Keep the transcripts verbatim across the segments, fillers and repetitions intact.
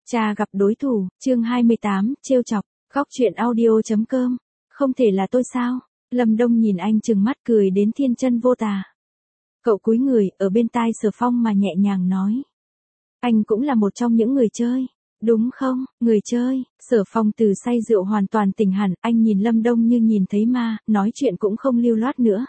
Cha gặp đối thủ, chương hai mươi tám, trêu chọc, góc truyện audio chấm com. Không thể là tôi sao? Lâm Đông nhìn anh trừng mắt cười đến thiên chân vô tà. Cậu cúi người, ở bên tai Sở Phong mà nhẹ nhàng nói. Anh cũng là một trong những người chơi, đúng không? Người chơi. Sở Phong từ say rượu hoàn toàn tỉnh hẳn, anh nhìn Lâm Đông như nhìn thấy ma, nói chuyện cũng không lưu loát nữa.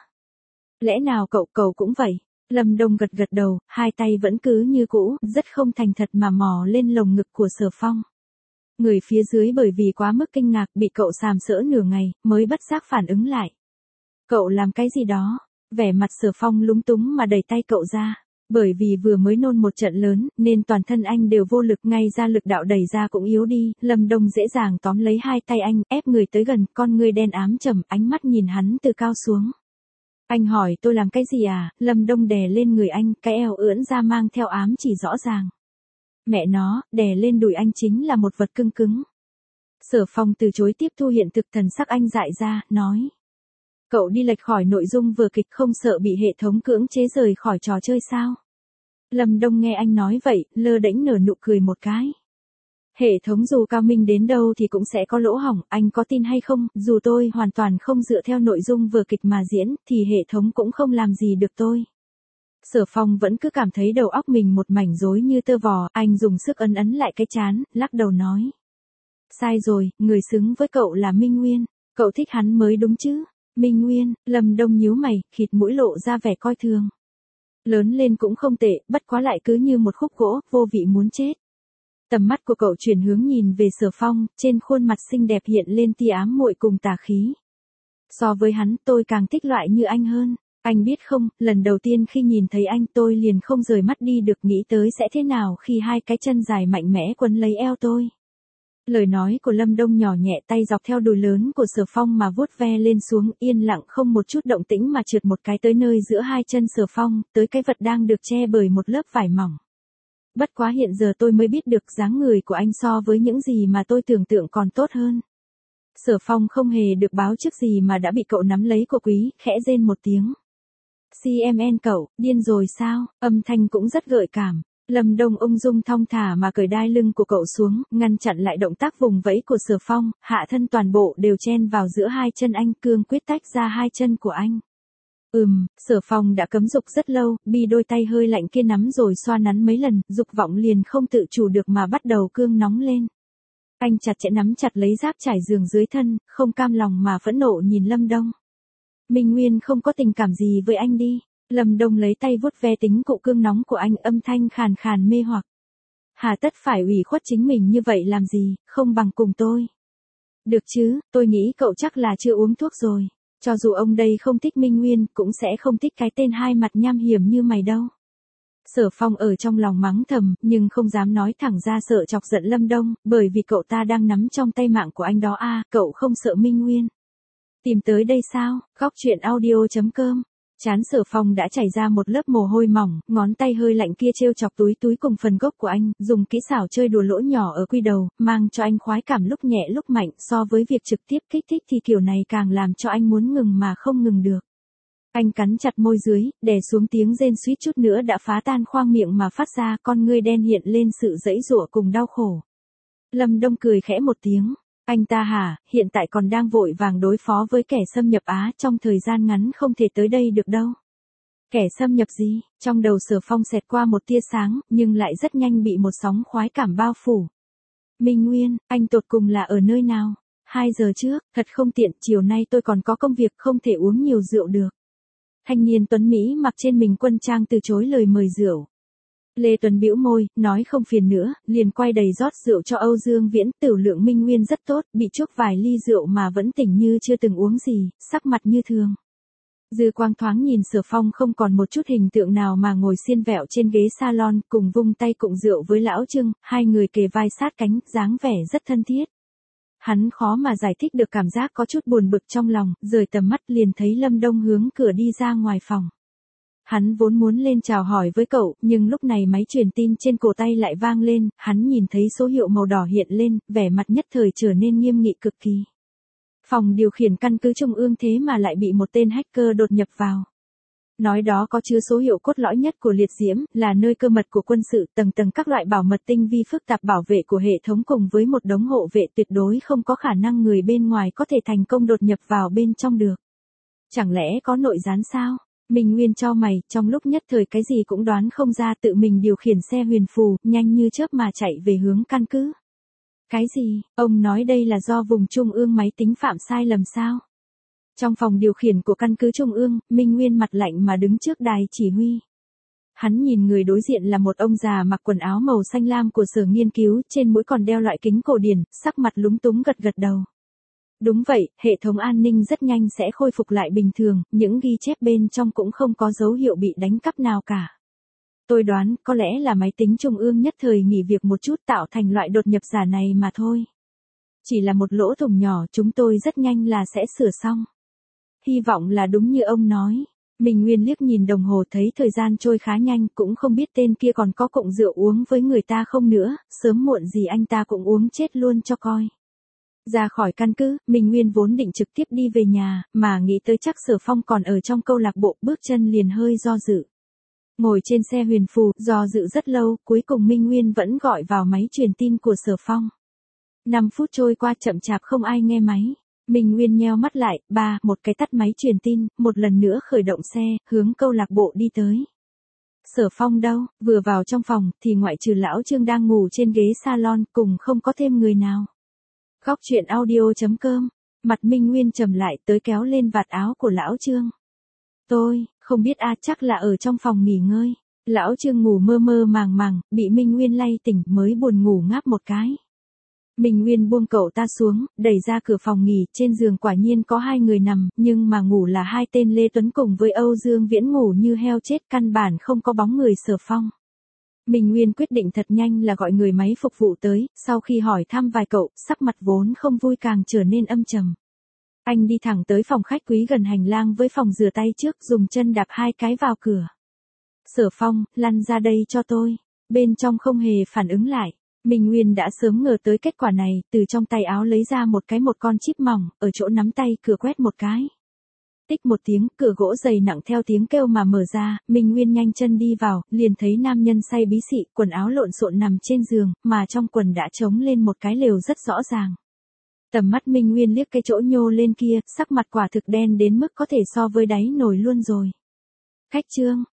Lẽ nào cậu, cậu cũng vậy? Lâm Đông gật gật đầu, hai tay vẫn cứ như cũ, rất không thành thật mà mò lên lồng ngực của Sở Phong. Người phía dưới bởi vì quá mức kinh ngạc bị cậu sàm sỡ nửa ngày, mới bất giác phản ứng lại. Cậu làm cái gì đó? Vẻ mặt Sở Phong lúng túng mà đẩy tay cậu ra. Bởi vì vừa mới nôn một trận lớn, nên toàn thân anh đều vô lực, ngay ra lực đạo đẩy ra cũng yếu đi. Lâm Đông dễ dàng tóm lấy hai tay anh, ép người tới gần, con người đen ám trầm, ánh mắt nhìn hắn từ cao xuống. Anh hỏi tôi làm cái gì à? Lâm Đông đè lên người anh, cái eo ưỡn ra mang theo ám chỉ rõ ràng. Mẹ nó, đè lên đùi anh chính là một vật cưng cứng. Sở Phong từ chối tiếp thu hiện thực, thần sắc anh dại ra, nói. Cậu đi lệch khỏi nội dung vừa kịch, không sợ bị hệ thống cưỡng chế rời khỏi trò chơi sao? Lâm Đông nghe anh nói vậy, lơ đễnh nở nụ cười một cái. Hệ thống dù cao minh đến đâu thì cũng sẽ có lỗ hổng, anh có tin hay không, dù tôi hoàn toàn không dựa theo nội dung vừa kịch mà diễn, thì hệ thống cũng không làm gì được tôi. Sở Phong vẫn cứ cảm thấy đầu óc mình một mảnh rối như tơ vò, anh dùng sức ấn ấn lại cái trán, lắc đầu nói. Sai rồi, người xứng với cậu là Minh Nguyên, cậu thích hắn mới đúng chứ. Minh Nguyên. Lâm Đông nhíu mày, khịt mũi lộ ra vẻ coi thường. Lớn lên cũng không tệ, bất quá lại cứ như một khúc gỗ, vô vị muốn chết. Tầm mắt của cậu chuyển hướng nhìn về Sở Phong, trên khuôn mặt xinh đẹp hiện lên tia ám muội cùng tà khí. So với hắn, tôi càng thích loại như anh hơn. Anh biết không, lần đầu tiên khi nhìn thấy anh tôi liền không rời mắt đi được, nghĩ tới sẽ thế nào khi hai cái chân dài mạnh mẽ quấn lấy eo tôi. Lời nói của Lâm Đông nhỏ nhẹ, tay dọc theo đùi lớn của Sở Phong mà vuốt ve lên xuống, yên lặng không một chút động tĩnh mà trượt một cái tới nơi giữa hai chân Sở Phong, tới cái vật đang được che bởi một lớp vải mỏng. Bất quá hiện giờ tôi mới biết được dáng người của anh so với những gì mà tôi tưởng tượng còn tốt hơn. Sở Phong không hề được báo trước gì mà đã bị cậu nắm lấy cổ quý, khẽ rên một tiếng. xê em en cậu, điên rồi sao? Âm thanh cũng rất gợi cảm. Lâm Đông ung dung thong thả mà cởi đai lưng của cậu xuống, ngăn chặn lại động tác vùng vẫy của Sở Phong, hạ thân toàn bộ đều chen vào giữa hai chân anh, cương quyết tách ra hai chân của anh. Ừm, Sở Phong đã cấm dục rất lâu, bị đôi tay hơi lạnh kia nắm rồi xoa nắn mấy lần, dục vọng liền không tự chủ được mà bắt đầu cương nóng lên. Anh chặt chẽ nắm chặt lấy giáp trải giường dưới thân, không cam lòng mà phẫn nộ nhìn Lâm Đông. Minh Nguyên không có tình cảm gì với anh đi. Lâm Đông lấy tay vuốt ve tính cụ cương nóng của anh, âm thanh khàn khàn mê hoặc. Hà tất phải ủy khuất chính mình như vậy làm gì, không bằng cùng tôi. Được chứ, tôi nghĩ cậu chắc là chưa uống thuốc rồi. Cho dù ông đây không thích Minh Nguyên, cũng sẽ không thích cái tên hai mặt nham hiểm như mày đâu. Sở Phong ở trong lòng mắng thầm, nhưng không dám nói thẳng ra sợ chọc giận Lâm Đông, bởi vì cậu ta đang nắm trong tay mạng của anh đó à, cậu không sợ Minh Nguyên. Tìm tới đây sao? Góc truyện audio chấm com. Chán Sở Phong đã chảy ra một lớp mồ hôi mỏng, ngón tay hơi lạnh kia trêu chọc túi túi cùng phần gốc của anh, dùng kỹ xảo chơi đùa lỗ nhỏ ở quy đầu, mang cho anh khoái cảm lúc nhẹ lúc mạnh, so với việc trực tiếp kích thích thì kiểu này càng làm cho anh muốn ngừng mà không ngừng được. Anh cắn chặt môi dưới, đè xuống tiếng rên suýt chút nữa đã phá tan khoang miệng mà phát ra, con ngươi đen hiện lên sự giãy giụa cùng đau khổ. Lâm Đông cười khẽ một tiếng. Anh ta hả, hiện tại còn đang vội vàng đối phó với kẻ xâm nhập Á, trong thời gian ngắn không thể tới đây được đâu. Kẻ xâm nhập gì? Trong đầu Sở Phong xẹt qua một tia sáng, nhưng lại rất nhanh bị một sóng khoái cảm bao phủ. Minh Nguyên, anh tột cùng là ở nơi nào? Hai giờ trước, thật không tiện, chiều nay tôi còn có công việc, không thể uống nhiều rượu được. Thanh niên tuấn Mỹ mặc trên mình quân trang từ chối lời mời rượu. Lê Tuấn bĩu môi, nói không phiền nữa, liền quay đầy rót rượu cho Âu Dương Viễn. Tiểu lượng Minh Nguyên rất tốt, bị chuốc vài ly rượu mà vẫn tỉnh như chưa từng uống gì, sắc mặt như thường. Dư quang thoáng nhìn Sở Phong không còn một chút hình tượng nào mà ngồi xiên vẹo trên ghế salon, cùng vung tay cụng rượu với lão Trưng, hai người kề vai sát cánh, dáng vẻ rất thân thiết. Hắn khó mà giải thích được cảm giác có chút buồn bực trong lòng, rời tầm mắt liền thấy Lâm Đông hướng cửa đi ra ngoài phòng. Hắn vốn muốn lên chào hỏi với cậu, nhưng lúc này máy truyền tin trên cổ tay lại vang lên, hắn nhìn thấy số hiệu màu đỏ hiện lên, vẻ mặt nhất thời trở nên nghiêm nghị cực kỳ. Phòng điều khiển căn cứ trung ương thế mà lại bị một tên hacker đột nhập vào. Nói đó có chứa số hiệu cốt lõi nhất của liệt diễm, là nơi cơ mật của quân sự, tầng tầng các loại bảo mật tinh vi phức tạp bảo vệ của hệ thống cùng với một đống hộ vệ tuyệt đối không có khả năng người bên ngoài có thể thành công đột nhập vào bên trong được. Chẳng lẽ có nội gián sao? Minh Nguyên chau mày, trong lúc nhất thời cái gì cũng đoán không ra, tự mình điều khiển xe huyền phù, nhanh như chớp mà chạy về hướng căn cứ. Cái gì? Ông nói đây là do vùng trung ương máy tính phạm sai lầm sao? Trong phòng điều khiển của căn cứ trung ương, Minh Nguyên mặt lạnh mà đứng trước đài chỉ huy. Hắn nhìn người đối diện là một ông già mặc quần áo màu xanh lam của sở nghiên cứu, trên mũi còn đeo loại kính cổ điển, sắc mặt lúng túng gật gật đầu. Đúng vậy, hệ thống an ninh rất nhanh sẽ khôi phục lại bình thường, những ghi chép bên trong cũng không có dấu hiệu bị đánh cắp nào cả. Tôi đoán, có lẽ là máy tính trung ương nhất thời nghỉ việc một chút tạo thành loại đột nhập giả này mà thôi. Chỉ là một lỗ thủng nhỏ, chúng tôi rất nhanh là sẽ sửa xong. Hy vọng là đúng như ông nói. Minh Nguyên liếc nhìn đồng hồ thấy thời gian trôi khá nhanh, cũng không biết tên kia còn có cụng rượu uống với người ta không nữa, sớm muộn gì anh ta cũng uống chết luôn cho coi. Ra khỏi căn cứ, Minh Nguyên vốn định trực tiếp đi về nhà, mà nghĩ tới chắc Sở Phong còn ở trong câu lạc bộ, bước chân liền hơi do dự. Ngồi trên xe huyền phù, do dự rất lâu, cuối cùng Minh Nguyên vẫn gọi vào máy truyền tin của Sở Phong. năm phút trôi qua chậm chạp không ai nghe máy. Minh Nguyên nheo mắt lại, ba, một cái tắt máy truyền tin, một lần nữa khởi động xe, hướng câu lạc bộ đi tới. Sở Phong đâu? Vừa vào trong phòng, thì ngoại trừ lão Trương đang ngủ trên ghế salon, cùng không có thêm người nào. Góc truyện audio chấm com, mặt Minh Nguyên trầm lại, tới kéo lên vạt áo của lão Trương. Tôi, không biết a, chắc là ở trong phòng nghỉ ngơi. Lão Trương ngủ mơ mơ màng màng, bị Minh Nguyên lay tỉnh mới buồn ngủ ngáp một cái. Minh Nguyên buông cậu ta xuống, đẩy ra cửa phòng nghỉ, trên giường quả nhiên có hai người nằm, nhưng mà ngủ là hai tên Lê Tuấn cùng với Âu Dương Viễn ngủ như heo chết, căn bản không có bóng người Sở Phong. Minh Nguyên quyết định thật nhanh là gọi người máy phục vụ tới, sau khi hỏi thăm vài cậu, sắc mặt vốn không vui càng trở nên âm trầm. Anh đi thẳng tới phòng khách quý gần hành lang với phòng rửa tay trước, dùng chân đạp hai cái vào cửa. Sở Phong, lăn ra đây cho tôi. Bên trong không hề phản ứng lại. Minh Nguyên đã sớm ngờ tới kết quả này, từ trong tay áo lấy ra một cái một con chip mỏng, ở chỗ nắm tay cửa quét một cái. Tích một tiếng, cửa gỗ dày nặng theo tiếng kêu mà mở ra, Minh Nguyên nhanh chân đi vào, liền thấy nam nhân say bí xị, quần áo lộn xộn nằm trên giường, mà trong quần đã trống lên một cái lều rất rõ ràng. Tầm mắt Minh Nguyên liếc cái chỗ nhô lên kia, sắc mặt quả thực đen đến mức có thể so với đáy nồi luôn rồi. Khách Trương,